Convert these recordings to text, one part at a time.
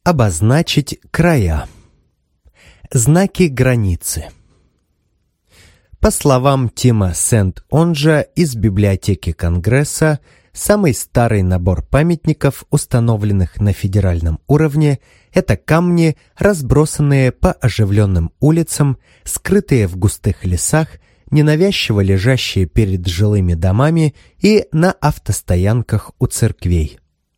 Обозначить края. Знаки границы. По словам Тима Сент-Онжа из библиотеки Конгресса, самый старый набор памятников, установленных на федеральном уровне, это камни, разбросанные по оживленным улицам, скрытые в густых лесах, ненавязчиво лежащие перед жилыми домами и на автостоянках у церквей.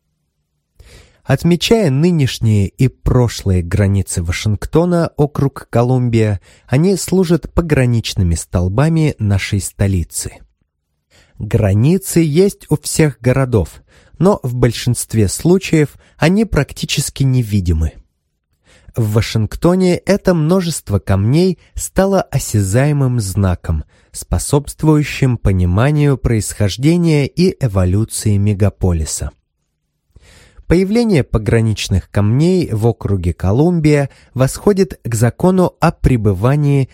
Отмечая нынешние и прошлые границы Вашингтона, округ Колумбия, они служат пограничными столбами нашей столицы. Границы есть у всех городов, но в большинстве случаев они практически невидимы. В Вашингтоне это множество камней стало осязаемым знаком, способствующим пониманию происхождения и эволюции мегаполиса. Появление пограничных камней в округе Колумбия восходит к закону о пребывании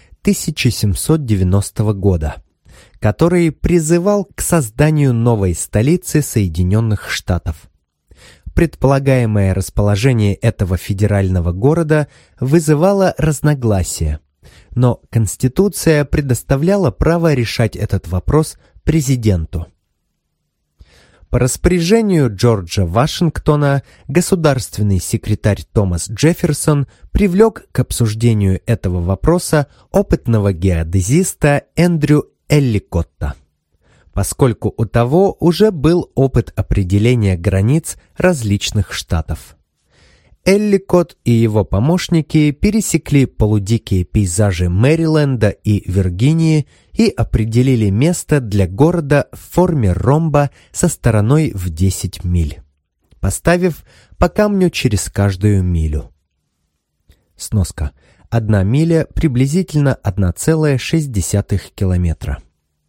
1790 года, который призывал к созданию новой столицы Соединенных Штатов. Предполагаемое расположение этого федерального города вызывало разногласия, но Конституция предоставляла право решать этот вопрос президенту. По распоряжению Джорджа Вашингтона государственный секретарь Томас Джефферсон привлек к обсуждению этого вопроса опытного геодезиста Эндрю Элликотта, поскольку у того уже был опыт определения границ различных штатов. Элликотт и его помощники пересекли полудикие пейзажи Мэриленда и Виргинии и определили место для города в форме ромба со стороной в 10 миль, поставив по камню через каждую милю. Сноска. 1 миля приблизительно 1,6 километра.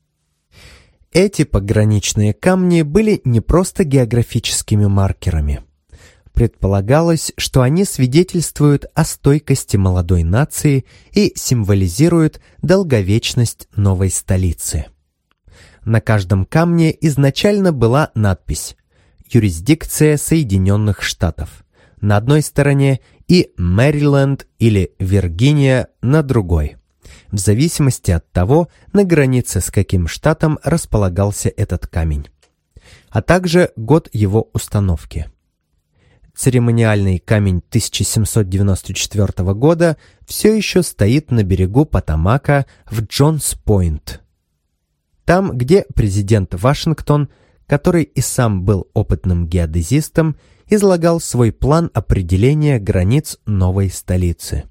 Эти пограничные камни были не просто географическими маркерами. Предполагалось, что они свидетельствуют о стойкости молодой нации и символизируют долговечность новой столицы. На каждом камне изначально была надпись «Юрисдикция Соединенных Штатов» на одной стороне и «Мэриленд» или «Виргиния» на другой, в зависимости от того, на границе с каким штатом располагался этот камень, а также год его установки. Церемониальный камень 1794 года все еще стоит на берегу Потомака в Джонс-Пойнт. Там, где президент Вашингтон, который и сам был опытным геодезистом, излагал свой план определения границ новой столицы.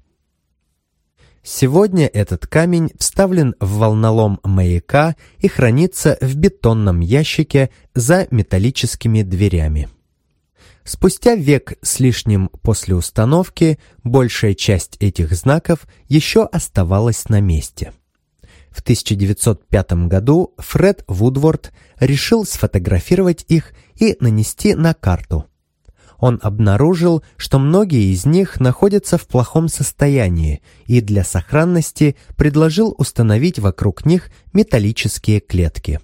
Сегодня этот камень вставлен в волнолом маяка и хранится в бетонном ящике за металлическими дверями. Спустя век с лишним после установки большая часть этих знаков еще оставалась на месте. В 1905 году Фред Вудворд решил сфотографировать их и нанести на карту. Он обнаружил, что многие из них находятся в плохом состоянии и для сохранности предложил установить вокруг них металлические клетки.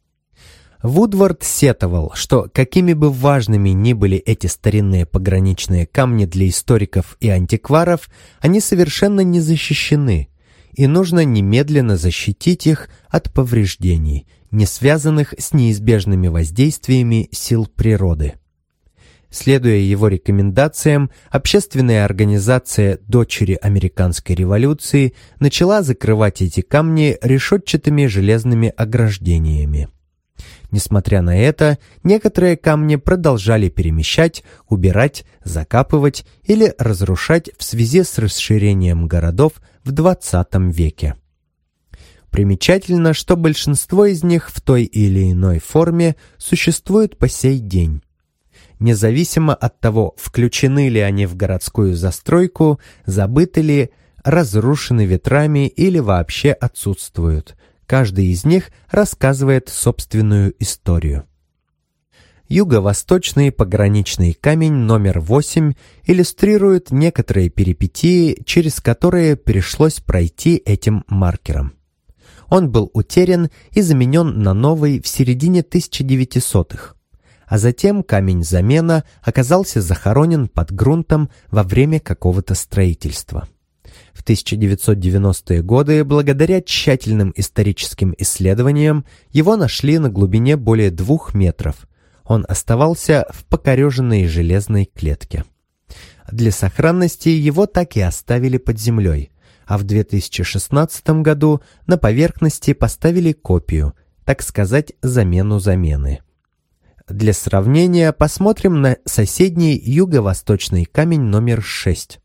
Вудворд сетовал, что какими бы важными ни были эти старинные пограничные камни для историков и антикваров, они совершенно не защищены, и нужно немедленно защитить их от повреждений, не связанных с неизбежными воздействиями сил природы. Следуя его рекомендациям, общественная организация «Дочери американской революции» начала закрывать эти камни решетчатыми железными ограждениями. Несмотря на это, некоторые камни продолжали перемещать, убирать, закапывать или разрушать в связи с расширением городов в XX веке. Примечательно, что большинство из них в той или иной форме существует по сей день. Независимо от того, включены ли они в городскую застройку, забыты ли, разрушены ветрами или вообще отсутствуют. Каждый из них рассказывает собственную историю. Юго-восточный пограничный камень номер 8 иллюстрирует некоторые перипетии, через которые пришлось пройти этим маркером. Он был утерян и заменен на новый в середине 1900-х. а затем камень-замена оказался захоронен под грунтом во время какого-то строительства. В 1990-е годы, благодаря тщательным историческим исследованиям, его нашли на глубине более 2 метров. Он оставался в покореженной железной клетке. Для сохранности его так и оставили под землей, а в 2016 году на поверхности поставили копию, так сказать, замену замены. Для сравнения посмотрим на соседний юго-восточный камень номер 6.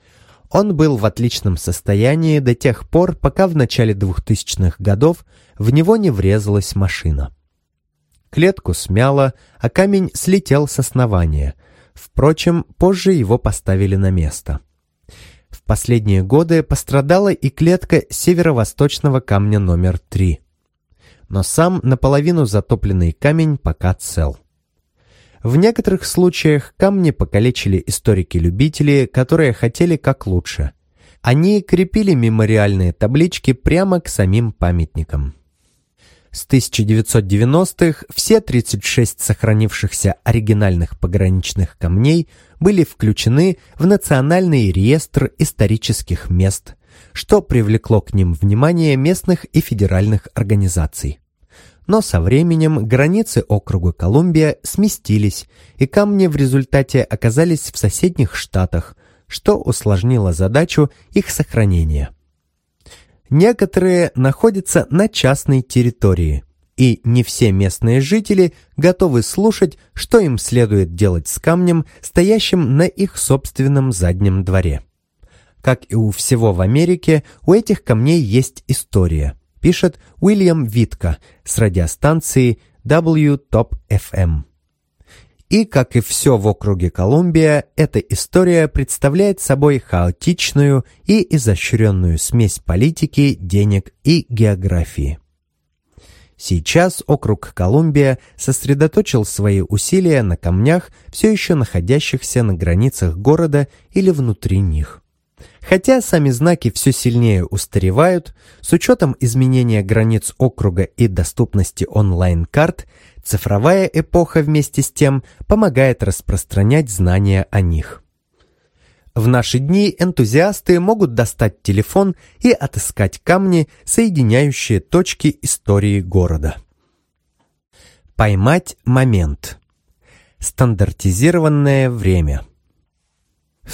Он был в отличном состоянии до тех пор, пока в начале 2000-х годов в него не врезалась машина. Клетку смяло, а камень слетел с основания. Впрочем, позже его поставили на место. В последние годы пострадала и клетка северо-восточного камня номер 3. Но сам наполовину затопленный камень пока цел. В некоторых случаях камни покалечили историки-любители, которые хотели как лучше. Они крепили мемориальные таблички прямо к самим памятникам. С 1990-х все 36 сохранившихся оригинальных пограничных камней были включены в Национальный реестр исторических мест, что привлекло к ним внимание местных и федеральных организаций. Но со временем границы округа Колумбия сместились, и камни в результате оказались в соседних штатах, что усложнило задачу их сохранения. Некоторые находятся на частной территории, и не все местные жители готовы слушать, что им следует делать с камнем, стоящим на их собственном заднем дворе. Как и у всего в Америке, у этих камней есть история, пишет Уильям Витко с радиостанции WTOP-FM. И, как и все в округе Колумбия, эта история представляет собой хаотичную и изощренную смесь политики, денег и географии. Сейчас округ Колумбия сосредоточил свои усилия на камнях, все еще находящихся на границах города или внутри них. Хотя сами знаки все сильнее устаревают, с учетом изменения границ округа и доступности онлайн-карт, цифровая эпоха вместе с тем помогает распространять знания о них. В наши дни энтузиасты могут достать телефон и отыскать камни, соединяющие точки истории города. Поймать момент. Стандартизированное время. В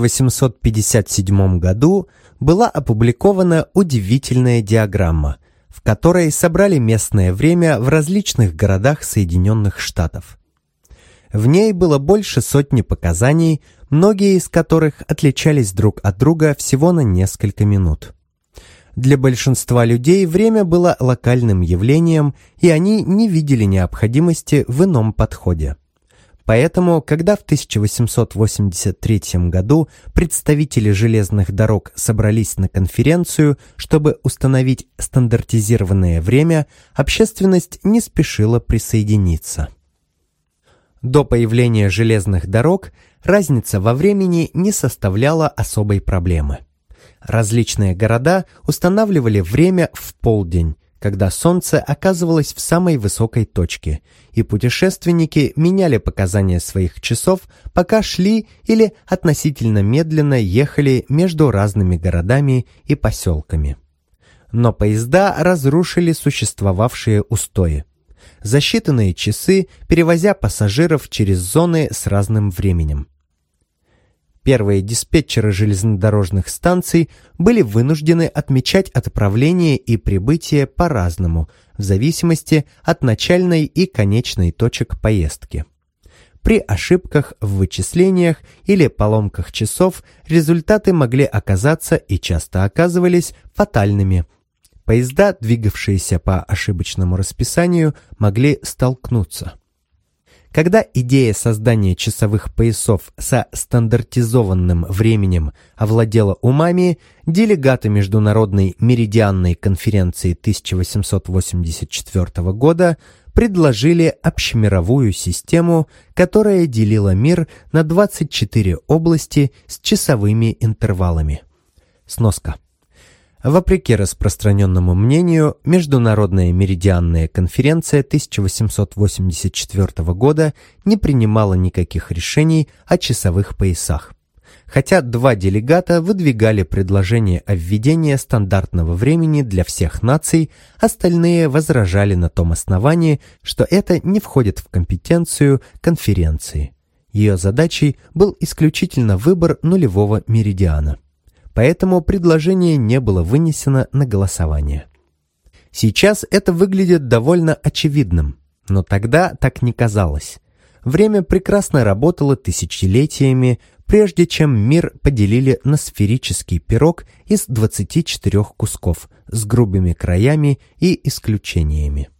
1857 году была опубликована удивительная диаграмма, в которой собрали местное время в различных городах Соединенных Штатов. В ней было больше сотни показаний, многие из которых отличались друг от друга всего на несколько минут. Для большинства людей время было локальным явлением, и они не видели необходимости в ином подходе. Поэтому, когда в 1883 году представители железных дорог собрались на конференцию, чтобы установить стандартизированное время, общественность не спешила присоединиться. До появления железных дорог разница во времени не составляла особой проблемы. Различные города устанавливали время в полдень, когда солнце оказывалось в самой высокой точке, и путешественники меняли показания своих часов, пока шли или относительно медленно ехали между разными городами и поселками. Но поезда разрушили существовавшие устои. За считанные часы, перевозя пассажиров через зоны с разным временем. Первые диспетчеры железнодорожных станций были вынуждены отмечать отправление и прибытие по-разному, в зависимости от начальной и конечной точек поездки. При ошибках в вычислениях или поломках часов результаты могли оказаться и часто оказывались фатальными. Поезда, двигавшиеся по ошибочному расписанию, могли столкнуться. Когда идея создания часовых поясов со стандартизованным временем овладела умами, делегаты Международной меридианной конференции 1884 года предложили общемировую систему, которая делила мир на 24 области с часовыми интервалами. Сноска. Вопреки распространенному мнению, Международная меридианная конференция 1884 года не принимала никаких решений о часовых поясах. Хотя два делегата выдвигали предложение о введении стандартного времени для всех наций, остальные возражали на том основании, что это не входит в компетенцию конференции. Ее задачей был исключительно выбор нулевого меридиана. Поэтому предложение не было вынесено на голосование. Сейчас это выглядит довольно очевидным, но тогда так не казалось. Время прекрасно работало тысячелетиями, прежде чем мир поделили на сферический пирог из 24 кусков с грубыми краями и исключениями.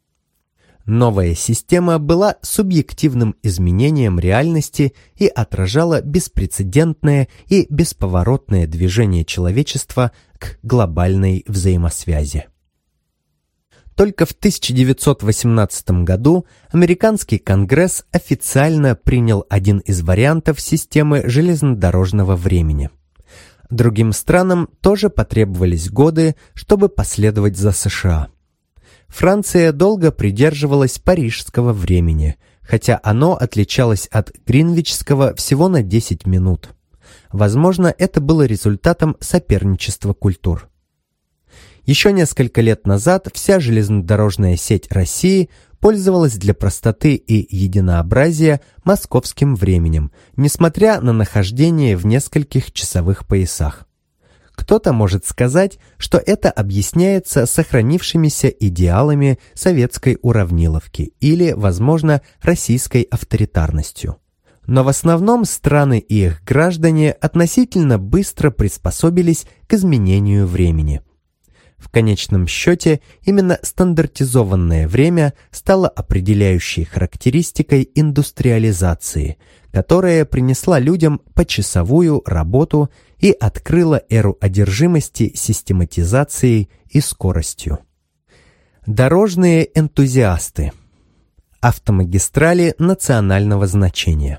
Новая система была субъективным изменением реальности и отражала беспрецедентное и бесповоротное движение человечества к глобальной взаимосвязи. Только в 1918 году Американский Конгресс официально принял один из вариантов системы железнодорожного времени. Другим странам тоже потребовались годы, чтобы последовать за США. Франция долго придерживалась парижского времени, хотя оно отличалось от гринвичского всего на 10 минут. Возможно, это было результатом соперничества культур. Еще несколько лет назад вся железнодорожная сеть России пользовалась для простоты и единообразия московским временем, несмотря на нахождение в нескольких часовых поясах. Кто-то может сказать, что это объясняется сохранившимися идеалами советской уравниловки или, возможно, российской авторитарностью. Но в основном страны и их граждане относительно быстро приспособились к изменению времени. В конечном счете, именно стандартизованное время стало определяющей характеристикой индустриализации, которая принесла людям почасовую работу и открыла эру одержимости систематизацией и скоростью. Дорожные энтузиасты. Автомагистрали национального значения.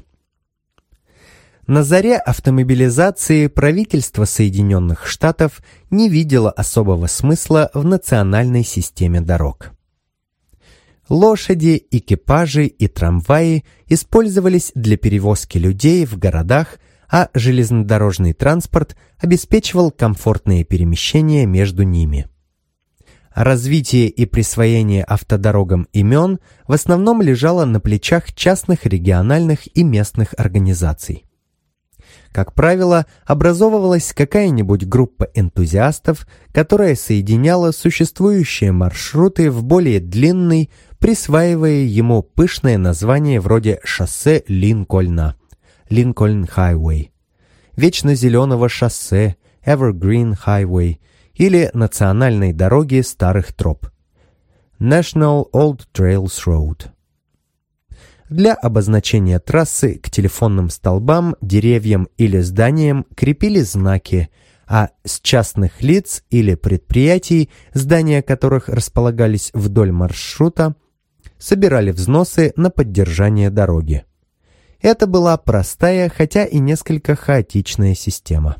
На заре автомобилизации правительство Соединенных Штатов не видело особого смысла в национальной системе дорог. Лошади, экипажи и трамваи использовались для перевозки людей в городах, а железнодорожный транспорт обеспечивал комфортные перемещения между ними. Развитие и присвоение автодорогам имен в основном лежало на плечах частных региональных и местных организаций. Как правило, образовывалась какая-нибудь группа энтузиастов, которая соединяла существующие маршруты в более длинный, присваивая ему пышное название вроде шоссе Линкольна, Линкольн Хайвей, Вечно зеленого шоссе, Evergreen Highway или национальной дороги старых троп, National Old Trails Road. Для обозначения трассы к телефонным столбам, деревьям или зданиям крепили знаки, а с частных лиц или предприятий, здания которых располагались вдоль маршрута, собирали взносы на поддержание дороги. Это была простая, хотя и несколько хаотичная система.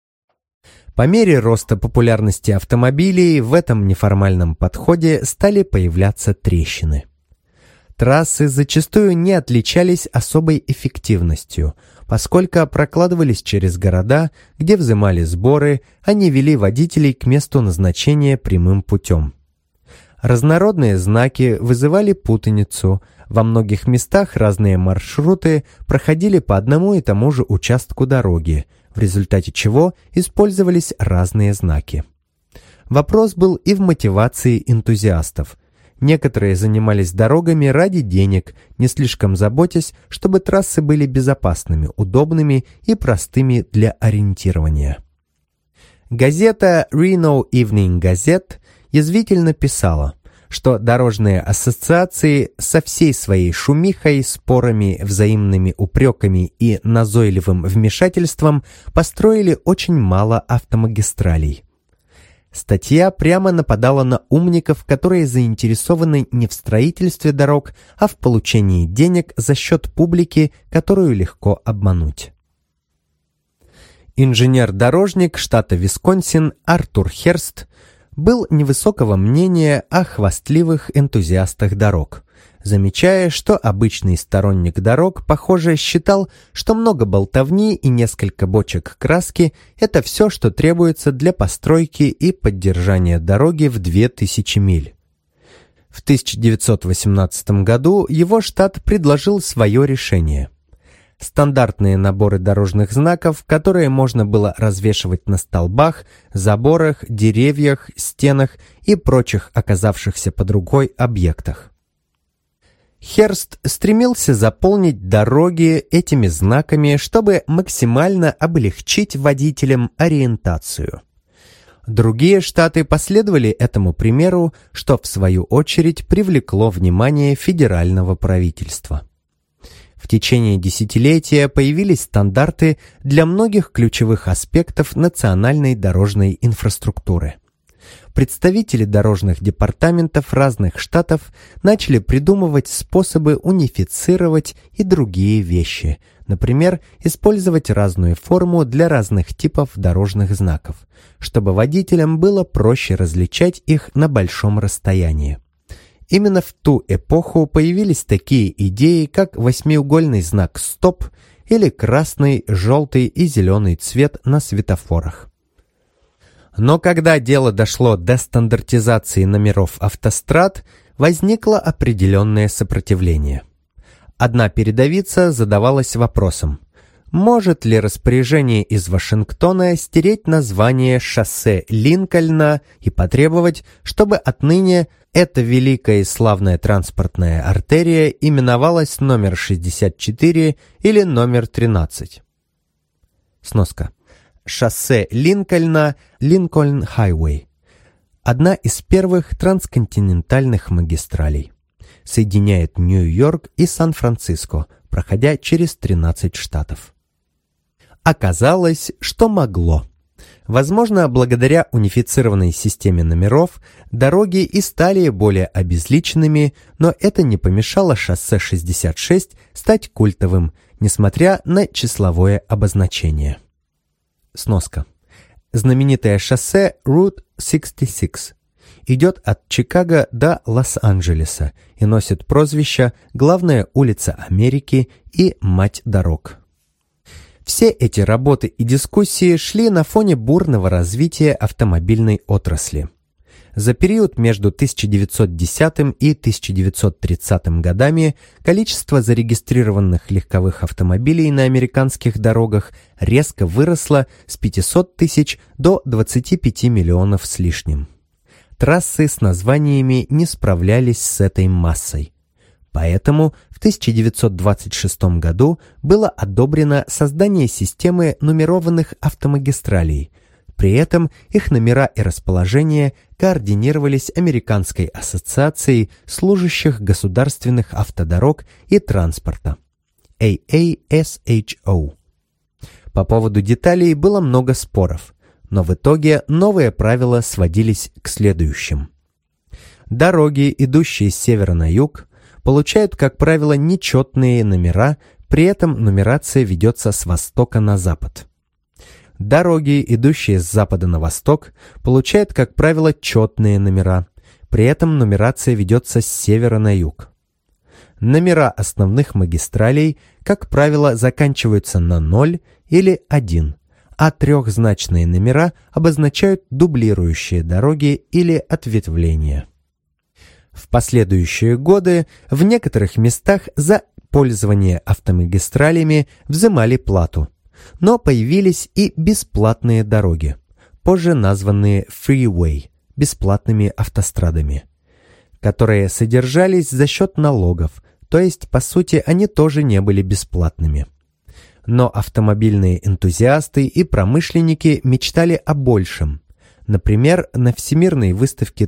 По мере роста популярности автомобилей в этом неформальном подходе стали появляться трещины. Трассы зачастую не отличались особой эффективностью, поскольку прокладывались через города, где взимали сборы, а не вели водителей к месту назначения прямым путем. Разнородные знаки вызывали путаницу, во многих местах разные маршруты проходили по одному и тому же участку дороги, в результате чего использовались разные знаки. Вопрос был и в мотивации энтузиастов. Некоторые занимались дорогами ради денег, не слишком заботясь, чтобы трассы были безопасными, удобными и простыми для ориентирования. Газета Reno Evening Gazette язвительно писала, что дорожные ассоциации со всей своей шумихой, спорами, взаимными упреками и назойливым вмешательством построили очень мало автомагистралей. Статья прямо нападала на умников, которые заинтересованы не в строительстве дорог, а в получении денег за счет публики, которую легко обмануть. Инженер-дорожник штата Висконсин Артур Херст был невысокого мнения о хвастливых энтузиастах дорог, замечая, что обычный сторонник дорог, похоже, считал, что много болтовни и несколько бочек краски – это все, что требуется для постройки и поддержания дороги в 2000 миль. В 1918 году его штат предложил свое решение. Стандартные наборы дорожных знаков, которые можно было развешивать на столбах, заборах, деревьях, стенах и прочих оказавшихся под рукой объектах. Херст стремился заполнить дороги этими знаками, чтобы максимально облегчить водителям ориентацию. Другие штаты последовали этому примеру, что в свою очередь привлекло внимание федерального правительства. В течение десятилетия появились стандарты для многих ключевых аспектов национальной дорожной инфраструктуры. Представители дорожных департаментов разных штатов начали придумывать способы унифицировать и другие вещи, например, использовать разную форму для разных типов дорожных знаков, чтобы водителям было проще различать их на большом расстоянии. Именно в ту эпоху появились такие идеи, как восьмиугольный знак «Стоп» или красный, желтый и зеленый цвет на светофорах. Но когда дело дошло до стандартизации номеров автострад, возникло определенное сопротивление. Одна передовица задавалась вопросом, может ли распоряжение из Вашингтона стереть название шоссе Линкольна и потребовать, чтобы отныне эта великая и славная транспортная артерия именовалась номер 64 или номер 13. Сноска. Шоссе Линкольна, Линкольн-Хайвей. Одна из первых трансконтинентальных магистралей. Соединяет Нью-Йорк и Сан-Франциско, проходя через 13 штатов. Оказалось, что могло. Возможно, благодаря унифицированной системе номеров, дороги и стали более обезличенными, но это не помешало шоссе 66 стать культовым, несмотря на числовое обозначение. Сноска. Знаменитое шоссе Route 66 идет от Чикаго до Лос-Анджелеса и носит прозвища «Главная улица Америки» и «Мать дорог». Все эти работы и дискуссии шли на фоне бурного развития автомобильной отрасли. За период между 1910 и 1930 годами количество зарегистрированных легковых автомобилей на американских дорогах резко выросло с 500 тысяч до 25 миллионов с лишним. Трассы с названиями не справлялись с этой массой. Поэтому в 1926 году было одобрено создание системы нумерованных автомагистралей. При этом их номера и расположение координировались Американской ассоциацией служащих государственных автодорог и транспорта AASHO. По поводу деталей было много споров, но в итоге новые правила сводились к следующим. Дороги, идущие с севера на юг, получают, как правило, нечетные номера, при этом нумерация ведется с востока на запад. Дороги, идущие с запада на восток, получают, как правило, четные номера, при этом нумерация ведется с севера на юг. Номера основных магистралей, как правило, заканчиваются на 0 или 1, а трехзначные номера обозначают дублирующие дороги или ответвления. В последующие годы в некоторых местах за пользование автомагистралями взимали плату, но появились и бесплатные дороги, позже названные freeway, бесплатными автострадами, которые содержались за счет налогов, то есть, по сути, они тоже не были бесплатными. Но автомобильные энтузиасты и промышленники мечтали о большем. Например, на Всемирной выставке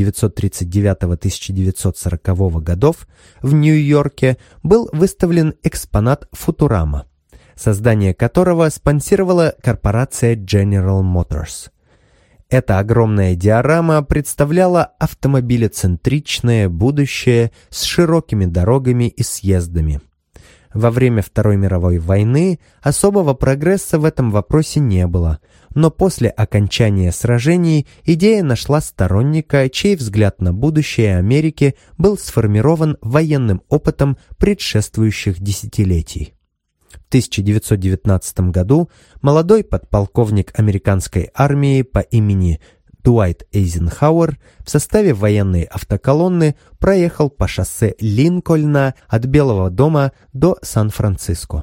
1939-1940 годов в Нью-Йорке был выставлен экспонат «Футурама», создание которого спонсировала корпорация General Motors. Эта огромная диорама представляла автомобилецентричное будущее с широкими дорогами и съездами. Во время Второй мировой войны особого прогресса в этом вопросе не было, но после окончания сражений идея нашла сторонника, чей взгляд на будущее Америки был сформирован военным опытом предшествующих десятилетий. В 1919 году молодой подполковник американской армии по имени Дуайт Эйзенхауэр в составе военной автоколонны проехал по шоссе Линкольна от Белого дома до Сан-Франциско.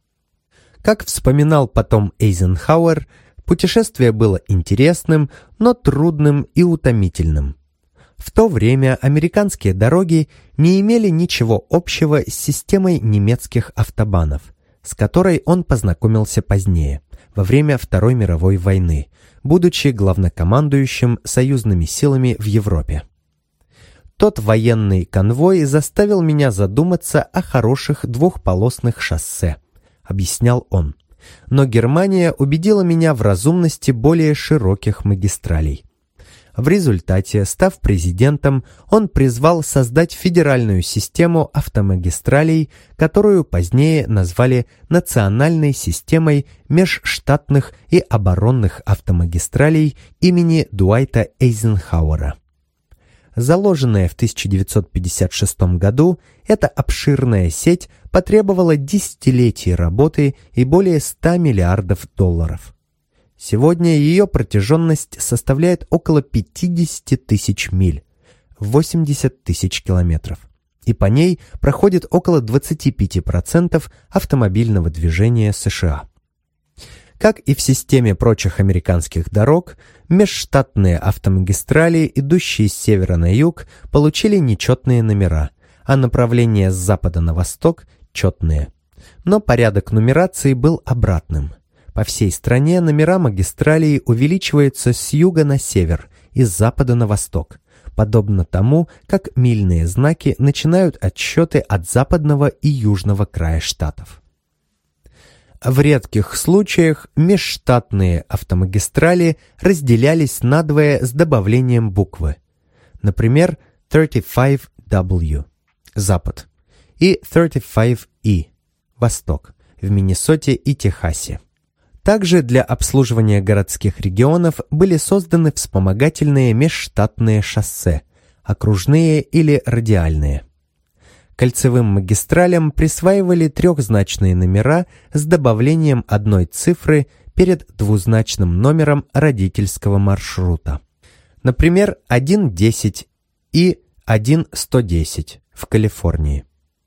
Как вспоминал потом Эйзенхауэр, путешествие было интересным, но трудным и утомительным. В то время американские дороги не имели ничего общего с системой немецких автобанов, с которой он познакомился позднее, во время Второй мировой войны, будучи главнокомандующим союзными силами в Европе. Тот военный конвой заставил меня задуматься о хороших двухполосных шоссе, объяснял он. Но Германия убедила меня в разумности более широких магистралей. В результате, став президентом, он призвал создать федеральную систему автомагистралей, которую позднее назвали национальной системой межштатных и оборонных автомагистралей имени Дуайта Эйзенхауэра. Заложенная в 1956 году, эта обширная сеть потребовала десятилетий работы и более 100 миллиардов долларов. Сегодня ее протяженность составляет около 50 тысяч миль, 80 тысяч километров, и по ней проходит около 25% автомобильного движения США. Как и в системе прочих американских дорог, межштатные автомагистрали, идущие с севера на юг, получили нечетные номера, а направления с запада на восток – четные. Но порядок нумерации был обратным. По всей стране номера магистралей увеличиваются с юга на север и с запада на восток, подобно тому, как мильные знаки начинают отсчеты от западного и южного края штатов. В редких случаях межштатные автомагистрали разделялись надвое с добавлением буквы. Например, 35W – запад и 35E – восток в Миннесоте и Техасе. Также для обслуживания городских регионов были созданы вспомогательные межштатные шоссе, окружные или радиальные. Кольцевым магистралям присваивали трехзначные номера с добавлением одной цифры перед двузначным номером родительского маршрута. Например, 110 и 1-110 в Калифорнии.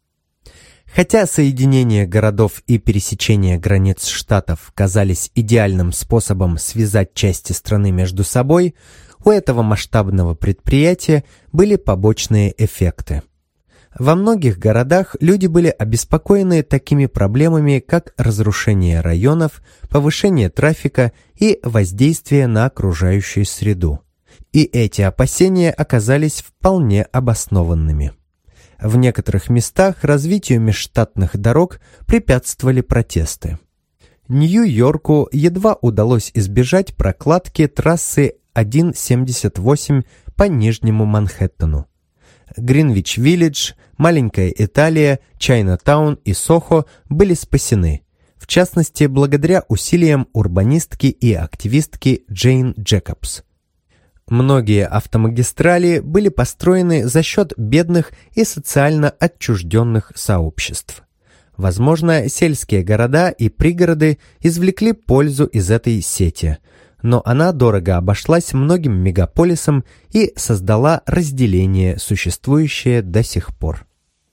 Хотя соединение городов и пересечение границ штатов казались идеальным способом связать части страны между собой, у этого масштабного предприятия были побочные эффекты. Во многих городах люди были обеспокоены такими проблемами, как разрушение районов, повышение трафика и воздействие на окружающую среду. И эти опасения оказались вполне обоснованными. В некоторых местах развитию межштатных дорог препятствовали протесты. Нью-Йорку едва удалось избежать прокладки трассы 1.78 по Нижнему Манхэттену. Гринвич-Виллидж, Маленькая Италия, Чайна-таун и Сохо были спасены, в частности, благодаря усилиям урбанистки и активистки Джейн Джекобс. Многие автомагистрали были построены за счет бедных и социально отчужденных сообществ. Возможно, сельские города и пригороды извлекли пользу из этой сети, но она дорого обошлась многим мегаполисам и создала разделение, существующее до сих пор.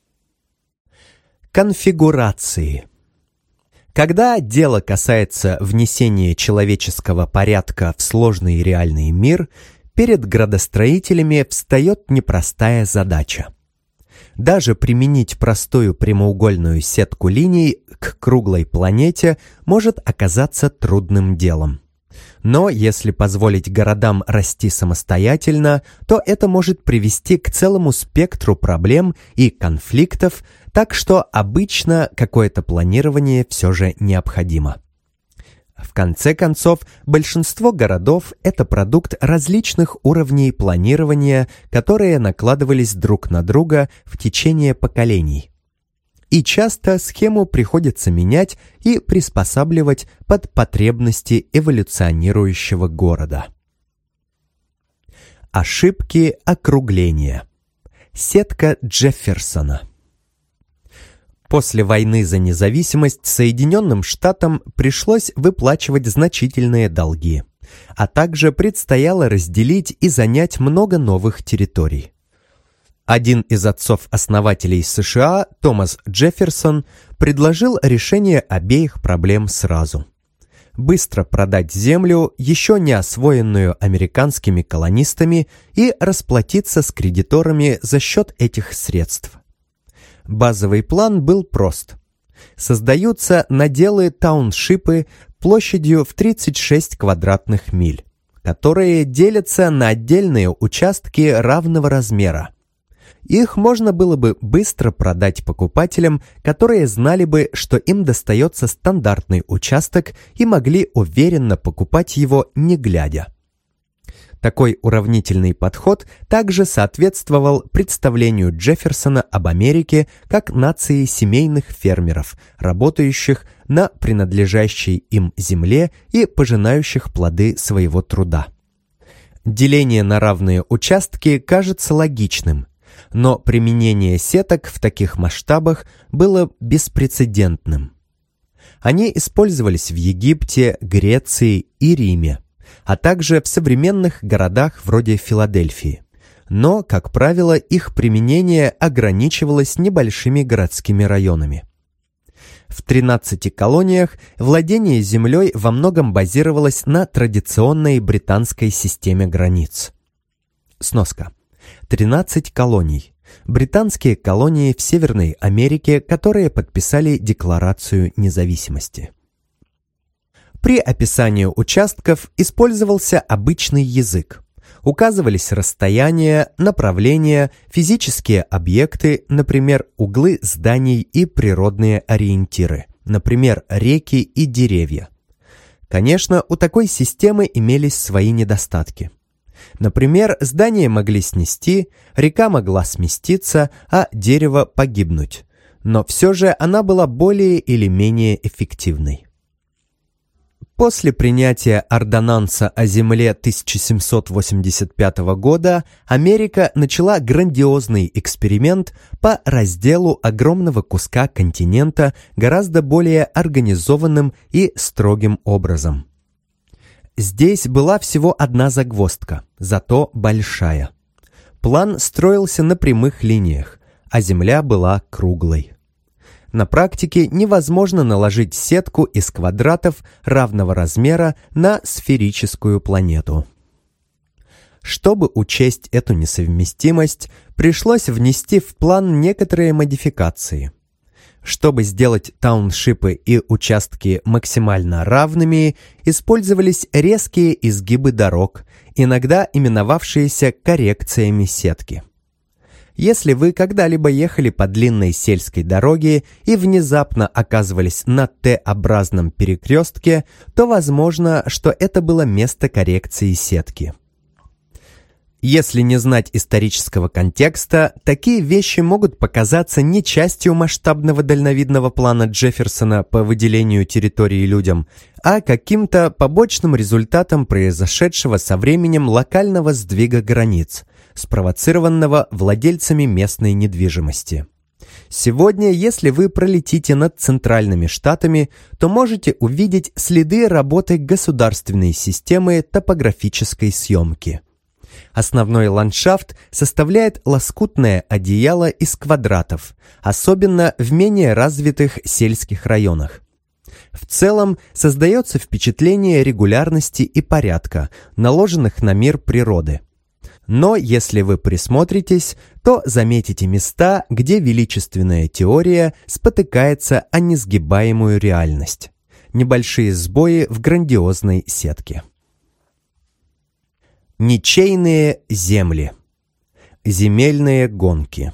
Конфигурации. Когда дело касается внесения человеческого порядка в сложный реальный мир, перед градостроителями встает непростая задача. Даже применить простую прямоугольную сетку линий к круглой планете может оказаться трудным делом. Но если позволить городам расти самостоятельно, то это может привести к целому спектру проблем и конфликтов, так что обычно какое-то планирование все же необходимо. В конце концов, большинство городов – это продукт различных уровней планирования, которые накладывались друг на друга в течение поколений. и часто схему приходится менять и приспосабливать под потребности эволюционирующего города. Ошибки округления. Сетка Джефферсона. После войны за независимость Соединенным Штатам пришлось выплачивать значительные долги, а также предстояло разделить и занять много новых территорий. Один из отцов-основателей США, Томас Джефферсон, предложил решение обеих проблем сразу. Быстро продать землю, еще не освоенную американскими колонистами, и расплатиться с кредиторами за счет этих средств. Базовый план был прост. Создаются наделы-тауншипы площадью в 36 квадратных миль, которые делятся на отдельные участки равного размера. Их можно было бы быстро продать покупателям, которые знали бы, что им достается стандартный участок и могли уверенно покупать его, не глядя. Такой уравнительный подход также соответствовал представлению Джефферсона об Америке как нации семейных фермеров, работающих на принадлежащей им земле и пожинающих плоды своего труда. Деление на равные участки кажется логичным, но применение сеток в таких масштабах было беспрецедентным. Они использовались в Египте, Греции и Риме, а также в современных городах вроде Филадельфии. Но, как правило, их применение ограничивалось небольшими городскими районами. В 13 колониях владение землей во многом базировалось на традиционной британской системе границ. Сноска. 13 колоний. Британские колонии в Северной Америке, которые подписали Декларацию независимости. При описании участков использовался обычный язык. Указывались расстояния, направления, физические объекты, например, углы зданий и природные ориентиры, например, реки и деревья. Конечно, у такой системы имелись свои недостатки. Например, здания могли снести, река могла сместиться, а дерево погибнуть. Но все же она была более или менее эффективной. После принятия ордонанса о земле 1785 года Америка начала грандиозный эксперимент по разделу огромного куска континента гораздо более организованным и строгим образом. Здесь была всего одна загвоздка, зато большая. План строился на прямых линиях, а земля была круглой. На практике невозможно наложить сетку из квадратов равного размера на сферическую планету. Чтобы учесть эту несовместимость, пришлось внести в план некоторые модификации. Чтобы сделать тауншипы и участки максимально равными, использовались резкие изгибы дорог, иногда именовавшиеся коррекциями сетки. Если вы когда-либо ехали по длинной сельской дороге и внезапно оказывались на Т-образном перекрестке, то возможно, что это было место коррекции сетки. Если не знать исторического контекста, такие вещи могут показаться не частью масштабного дальновидного плана Джефферсона по выделению территории людям, а каким-то побочным результатом произошедшего со временем локального сдвига границ, спровоцированного владельцами местной недвижимости. Сегодня, если вы пролетите над центральными штатами, то можете увидеть следы работы государственной системы топографической съемки. Основной ландшафт составляет лоскутное одеяло из квадратов, особенно в менее развитых сельских районах. В целом создается впечатление регулярности и порядка, наложенных на мир природы. Но если вы присмотритесь, то заметите места, где величественная теория спотыкается о несгибаемую реальность. Небольшие сбои в грандиозной сетке. Ничейные земли. Земельные гонки.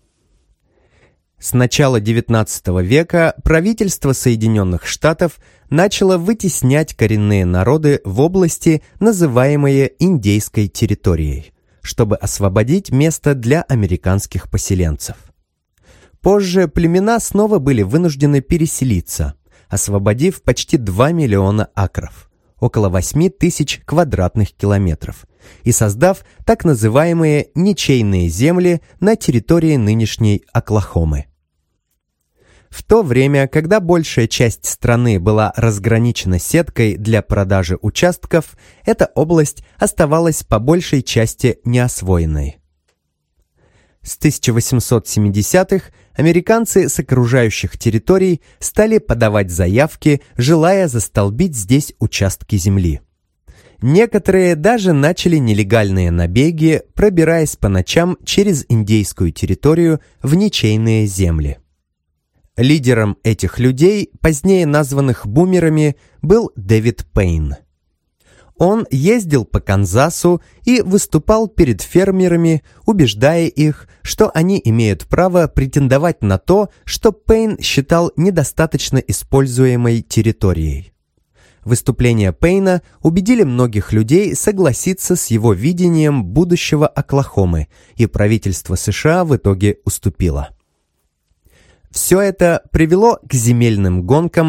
С начала XIX века правительство Соединенных Штатов начало вытеснять коренные народы в области, называемые индейской территорией, чтобы освободить место для американских поселенцев. Позже племена снова были вынуждены переселиться, освободив почти 2 миллиона акров, около 8 тысяч квадратных километров, и создав так называемые ничейные земли на территории нынешней Оклахомы. В то время, когда большая часть страны была разграничена сеткой для продажи участков, эта область оставалась по большей части неосвоенной. С 1870-х американцы с окружающих территорий стали подавать заявки, желая застолбить здесь участки земли. Некоторые даже начали нелегальные набеги, пробираясь по ночам через индейскую территорию в ничейные земли. Лидером этих людей, позднее названных бумерами, был Дэвид Пейн. Он ездил по Канзасу и выступал перед фермерами, убеждая их, что они имеют право претендовать на то, что Пейн считал недостаточно используемой территорией. Выступления Пейна убедили многих людей согласиться с его видением будущего Оклахомы, и правительство США в итоге уступило. Все это привело к земельным гонкам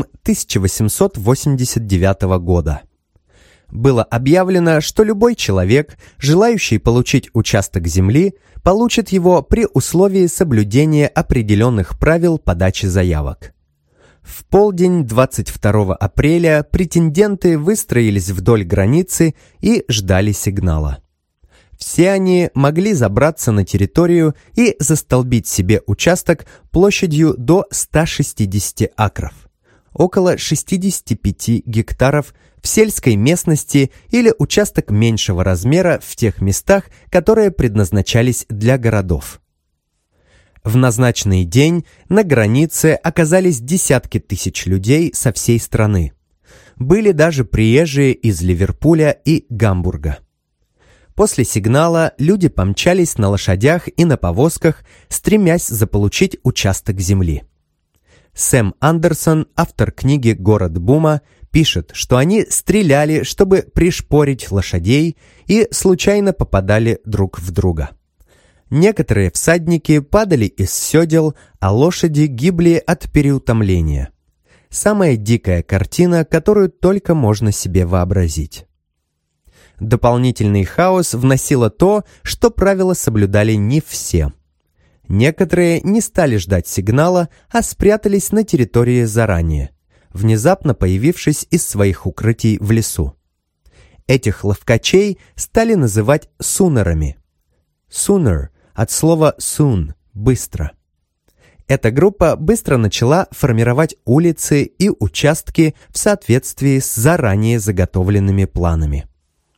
1889 года. Было объявлено, что любой человек, желающий получить участок земли, получит его при условии соблюдения определенных правил подачи заявок. В полдень 22 апреля претенденты выстроились вдоль границы и ждали сигнала. Все они могли забраться на территорию и застолбить себе участок площадью до 160 акров, около 65 гектаров в сельской местности или участок меньшего размера в тех местах, которые предназначались для городов. В назначенный день на границе оказались десятки тысяч людей со всей страны. Были даже приезжие из Ливерпуля и Гамбурга. После сигнала люди помчались на лошадях и на повозках, стремясь заполучить участок земли. Сэм Андерсон, автор книги «Город бума», пишет, что они стреляли, чтобы пришпорить лошадей, и случайно попадали друг в друга. Некоторые всадники падали из седел, а лошади гибли от переутомления. Самая дикая картина, которую только можно себе вообразить. Дополнительный хаос вносило то, что правила соблюдали не все. Некоторые не стали ждать сигнала, а спрятались на территории заранее, внезапно появившись из своих укрытий в лесу. Этих ловкачей стали называть сунерами. Sooner от слова soon – быстро. Эта группа быстро начала формировать улицы и участки в соответствии с заранее заготовленными планами.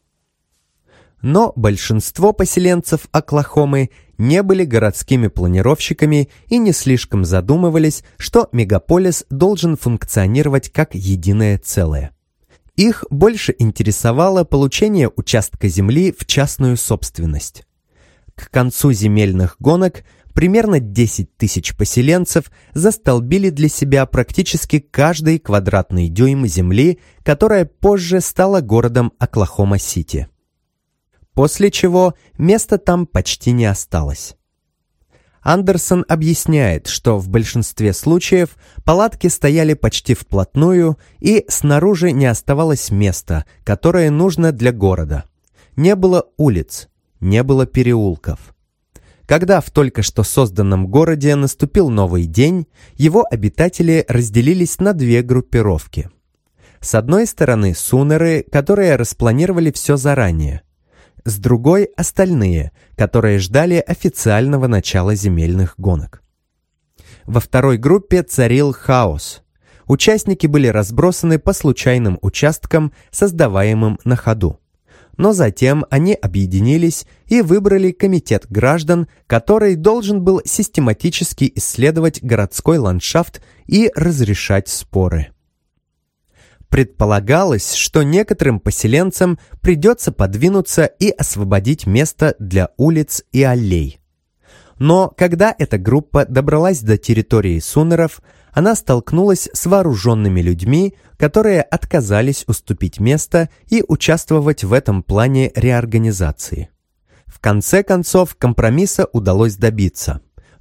Но большинство поселенцев Оклахомы не были городскими планировщиками и не слишком задумывались, что мегаполис должен функционировать как единое целое. Их больше интересовало получение участка земли в частную собственность. К концу земельных гонок примерно 10 тысяч поселенцев застолбили для себя практически каждый квадратный дюйм земли, которая позже стала городом Оклахома-Сити. После чего места там почти не осталось. Андерсон объясняет, что в большинстве случаев палатки стояли почти вплотную, и снаружи не оставалось места, которое нужно для города. Не было улиц, не было переулков. Когда в только что созданном городе наступил новый день, его обитатели разделились на две группировки. С одной стороны сунеры, которые распланировали все заранее. С другой – остальные, которые ждали официального начала земельных гонок. Во второй группе царил хаос. Участники были разбросаны по случайным участкам, создаваемым на ходу. Но затем они объединились и выбрали комитет граждан, который должен был систематически исследовать городской ландшафт и разрешать споры. Предполагалось, что некоторым поселенцам придется подвинуться и освободить место для улиц и аллей. Но когда эта группа добралась до территории сунеров, она столкнулась с вооруженными людьми, которые отказались уступить место и участвовать в этом плане реорганизации. В конце концов компромисса удалось добиться,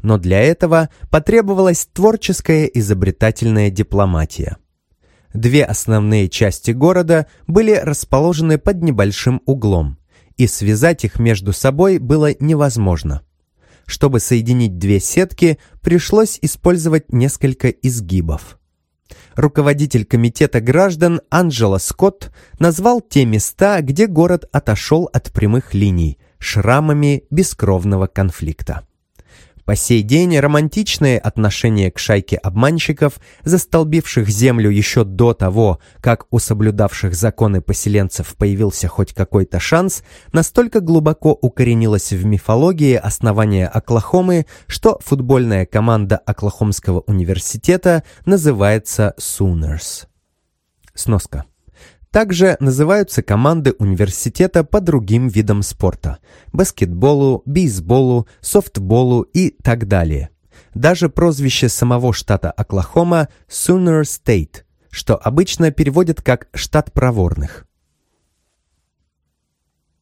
но для этого потребовалась творческая изобретательная дипломатия. Две основные части города были расположены под небольшим углом, и связать их между собой было невозможно. Чтобы соединить две сетки, пришлось использовать несколько изгибов. Руководитель комитета граждан Анджело Скотт назвал те места, где город отошел от прямых линий, шрамами бескровного конфликта. По сей день романтичное отношение к шайке обманщиков, застолбивших землю еще до того, как у соблюдавших законы поселенцев появился хоть какой-то шанс, настолько глубоко укоренилось в мифологии основания Оклахомы, что футбольная команда Оклахомского университета называется Sooners. Сноска. Также называются команды университета по другим видам спорта – баскетболу, бейсболу, софтболу и так далее. Даже прозвище самого штата Оклахома – Sooner State, что обычно переводят как «штат проворных».